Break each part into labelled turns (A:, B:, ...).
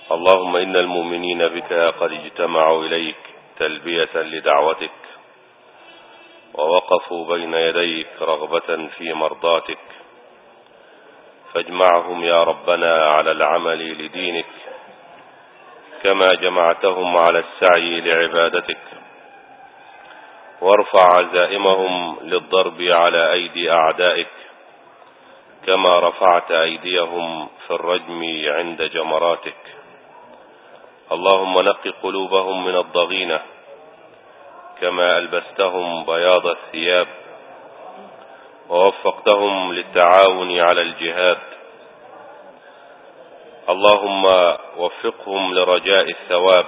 A: اللهم إن المؤمنين بك قد اجتمعوا إليك تلبية لدعوتك ووقفوا بين يديك رغبة في مرضاتك، فاجمعهم يا ربنا على العمل لدينك كما جمعتهم على السعي لعبادتك، وارفع عزائمهم للضرب على أيدي أعدائك كما رفعت أيديهم في الرجم عند جمراتك. اللهم نق قلوبهم من الضغينة كما ألبستهم بياض الثياب، ووفقتهم للتعاون على الجهاد. اللهم وفقهم لرجاء الثواب،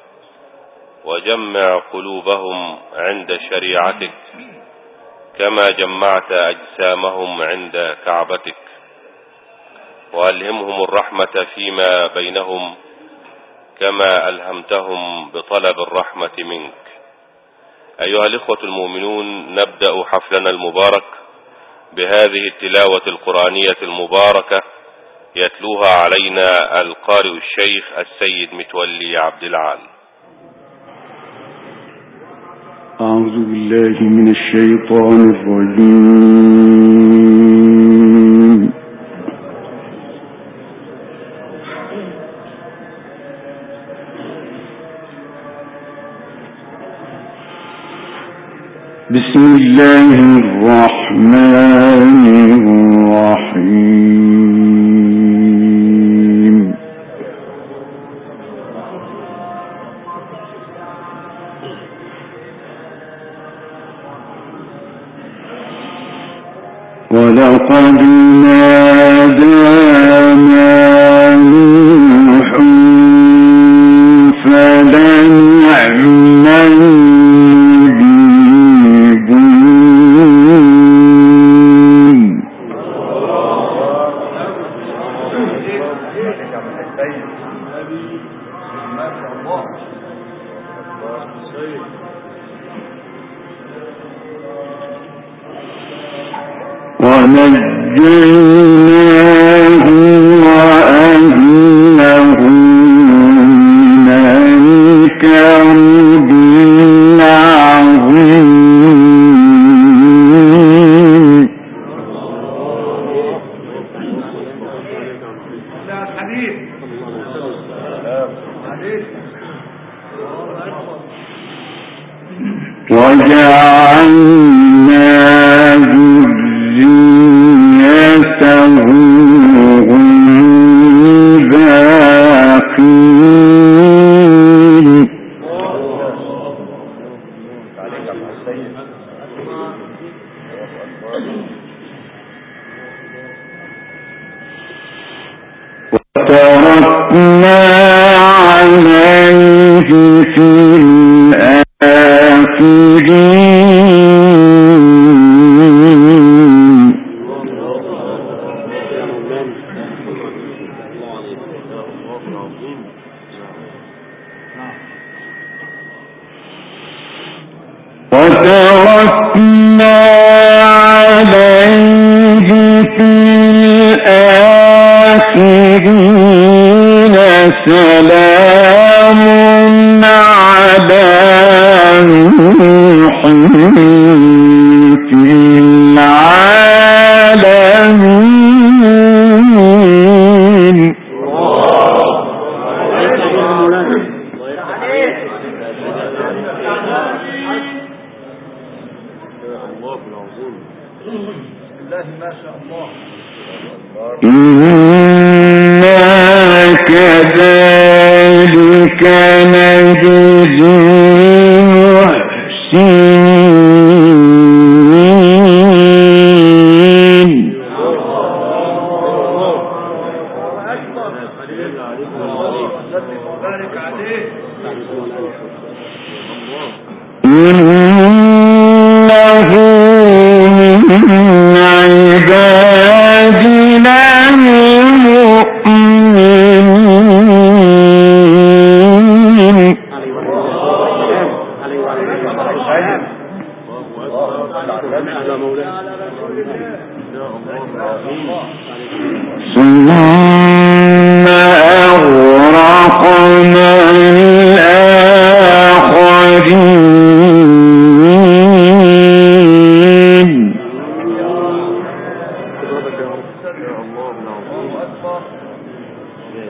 A: وجمع قلوبهم عند شريعتك كما جمعت أجسامهم عند كعبتك، وألهمهم الرحمة فيما بينهم كما ألهمتهم بطلب الرحمة منك. أيها الإخوة المؤمنون، نبدأ حفلنا المبارك بهذه التلاوة القرآنية المباركة يتلوها علينا القارئ الشيخ السيد متولي عبد العال.
B: أعوذ بالله من الشيطان الرجيم. بسم الله الرحمن الرحيم. ولقد نادانا نوح فلنعم ونجيناه وأهله من الكرب العظيم. وجعلنا ذريته هم الباقين. وتركنا عليه في سلام على نوح في العالمين. إنا كذلك نجزي المحسنين. إنه من عبادنا المؤمنين. ثم أغرقنا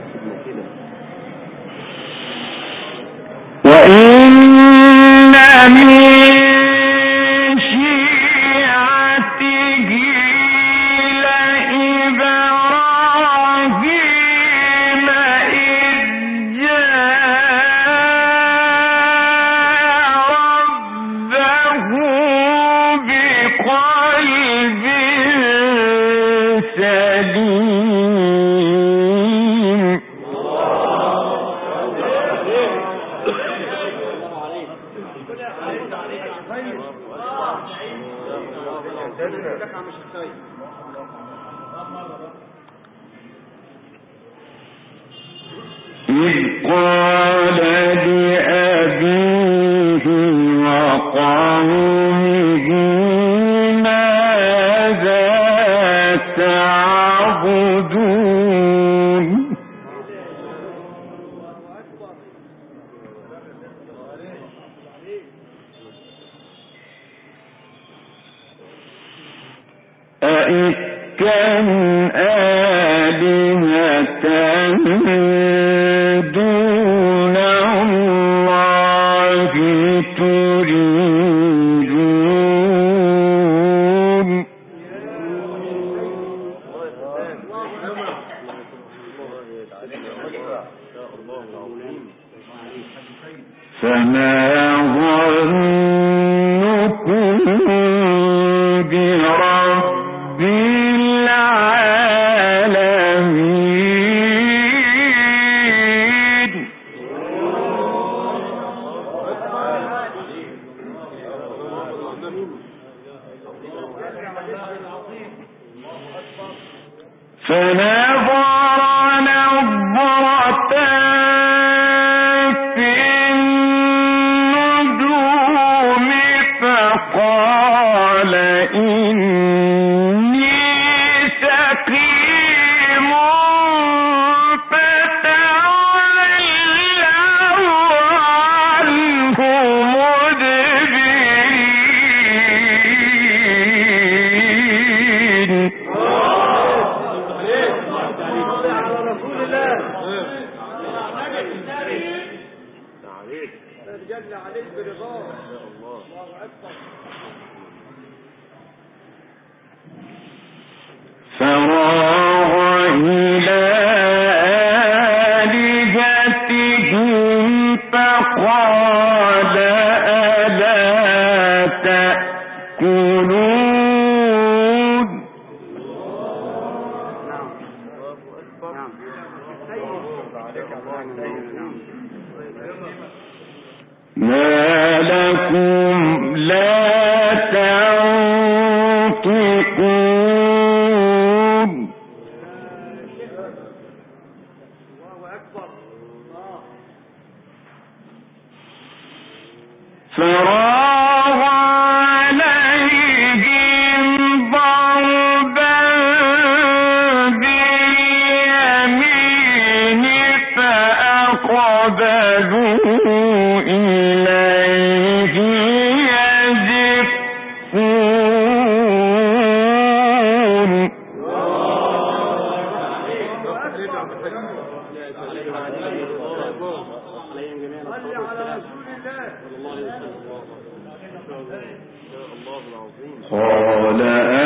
B: قال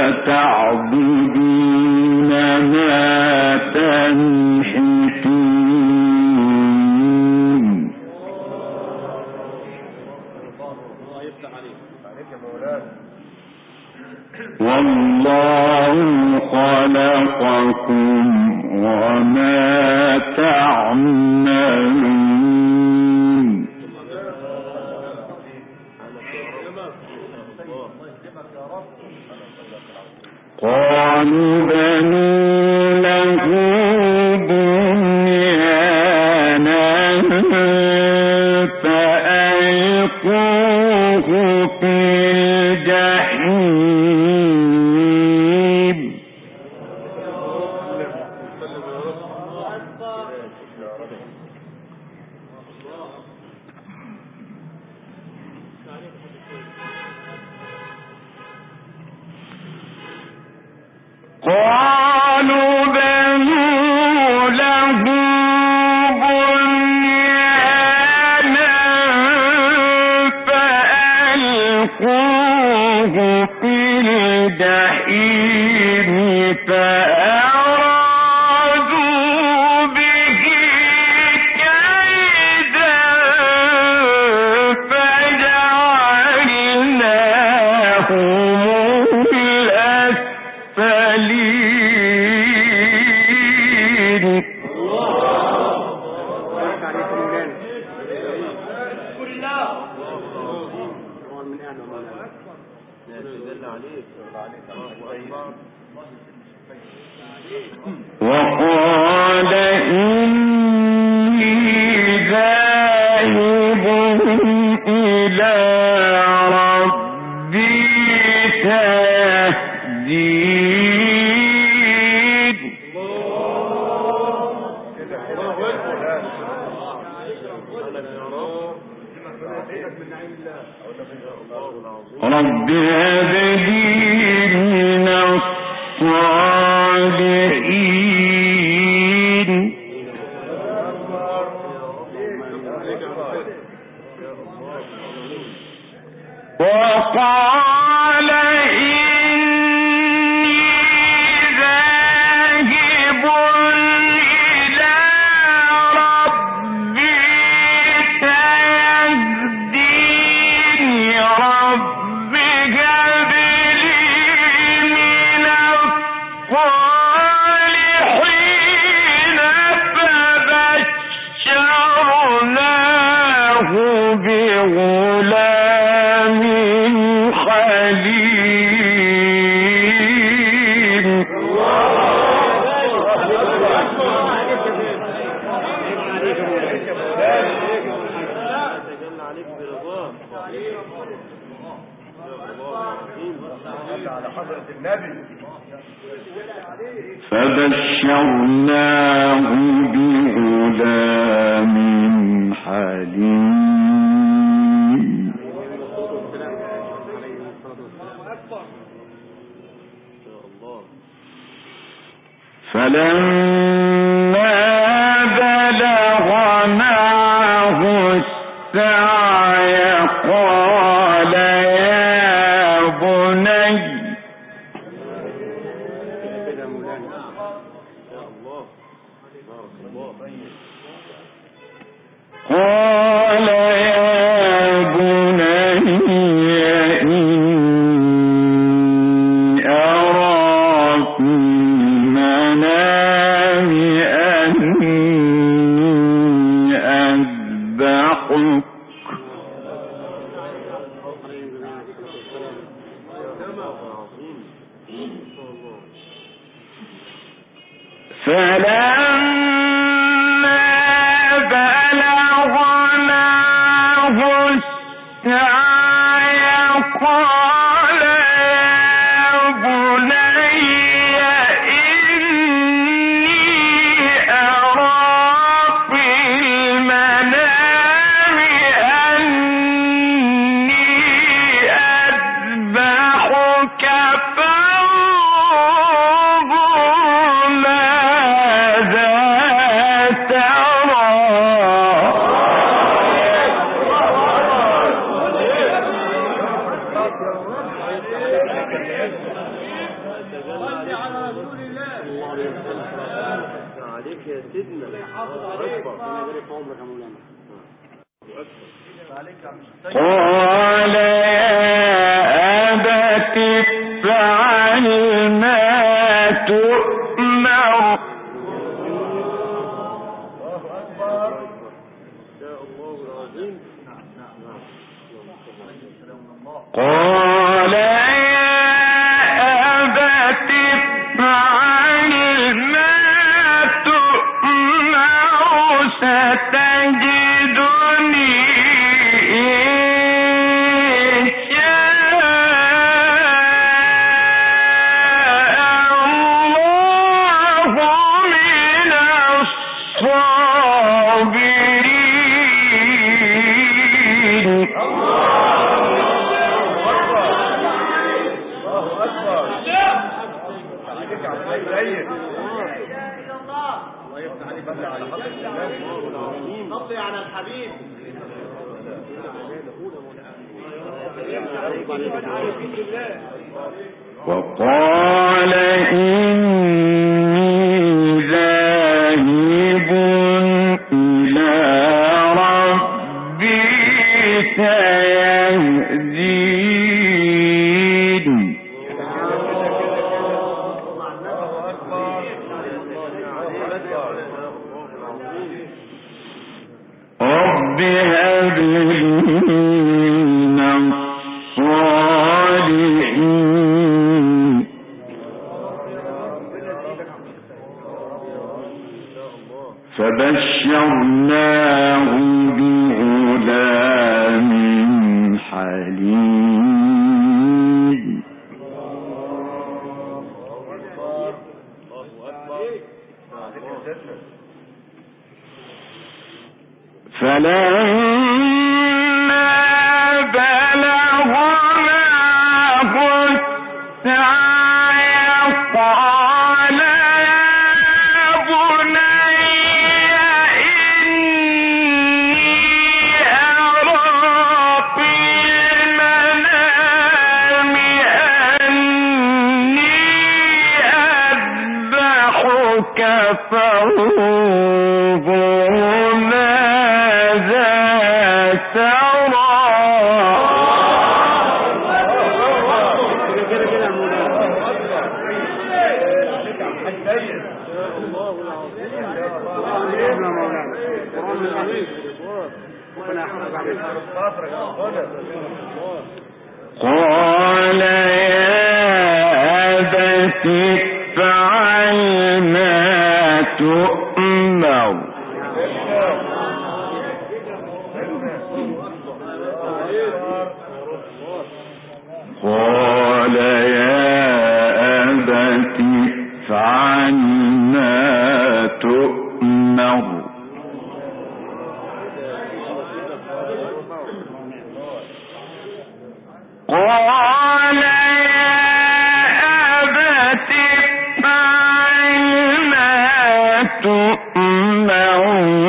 B: أتعبدون ما تنحتون والله خلقكم وما تعملون قالوا بنوا له بنيانا فألقوه في الجحيم قال وقال إني ذاهب إلى ربي سيهدين رب هب لي من الصالحين وقال إني ذاهب إلى ربي سيهدين رب هب لي من الصالحين فبشرناه بغلام حليم فبشرناه بغلام حليم فلما بلغ معه السعي قال يا بني إني أرى في المنام أني أذبحك فلما بلغ معه السعي قال يا بني إني أرى في المنام أني أذبحك فانظر ماذا ترى قال يا أبت افعل ما تؤمر قال يا أبت افعل ما تؤمر ستجدني إن شاء الله من الصابرين
C: نصلي على الحبيب
B: وقال إني ذاهب إلى ربي سيهدين رب هب لي من الصالحين فلما بلغ معه السعي قال يا بني إني أرى في المنام أني أذبحك فانظر ماذا ترى. قال يا أبت افعل ما تؤمر. قال يا أبت افعل ما تؤمر. قال يا أبت افعل ما تؤمر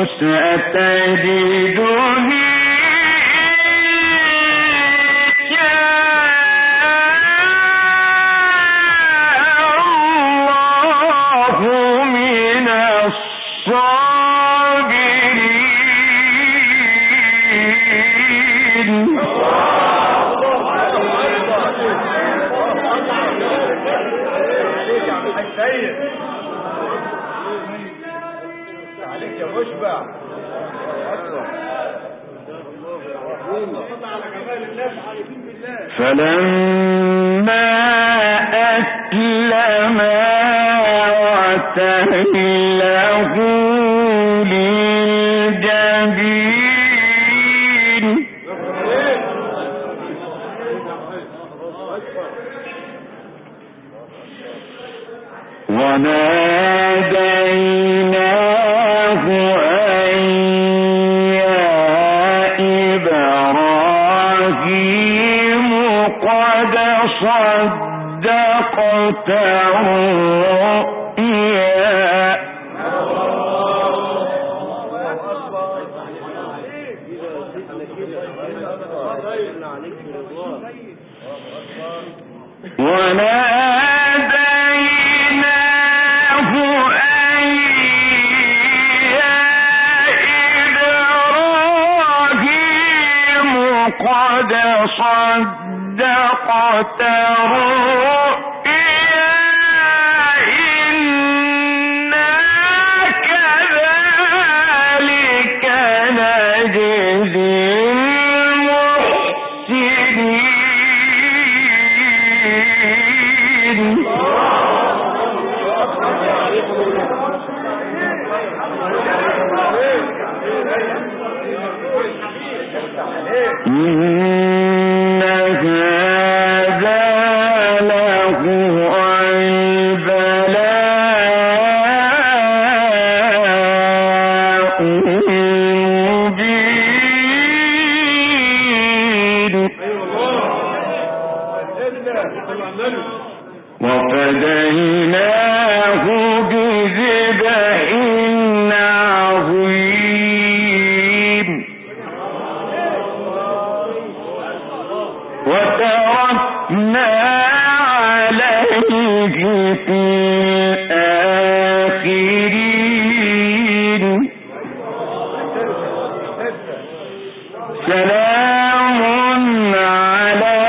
B: ستجدني فلما أسلما وتله للجبين وناديناه أن يا إبراهيم قد صدقت الرؤيا وناديناه أن يا إبراهيم قد صدقت الرؤيا إنا كذلك نجزي إن هذا لهو البلاء المبين وفديناه بذبح عظيم وتركنا عليه في الآخرين سلام على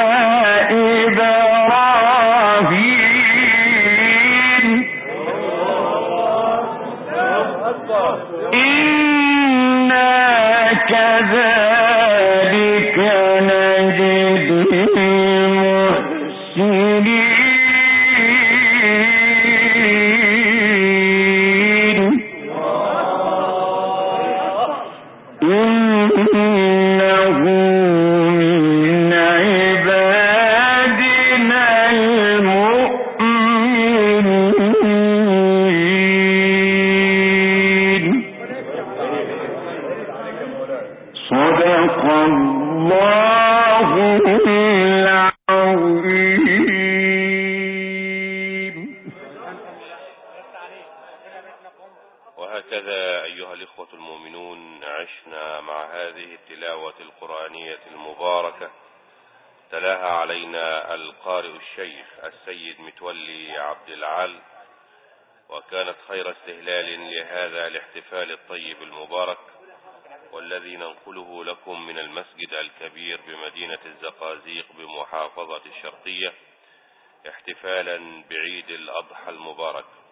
B: إبراهيم إنا كذلك نجزي المحسنين إنه من عبادنا المؤمنين
A: وهكذا أيها الإخوة المؤمنون عشنا مع هذه التلاوة القرآنية المباركة تلاها علينا القارئ الشيخ السيد متولي عبد العال، وكانت خير استهلال لهذا الاحتفال الطيب المبارك، والذي ننقله لكم من المسجد الكبير بمدينة الزقازيق بمحافظة الشرقية احتفالا بعيد الأضحى المبارك.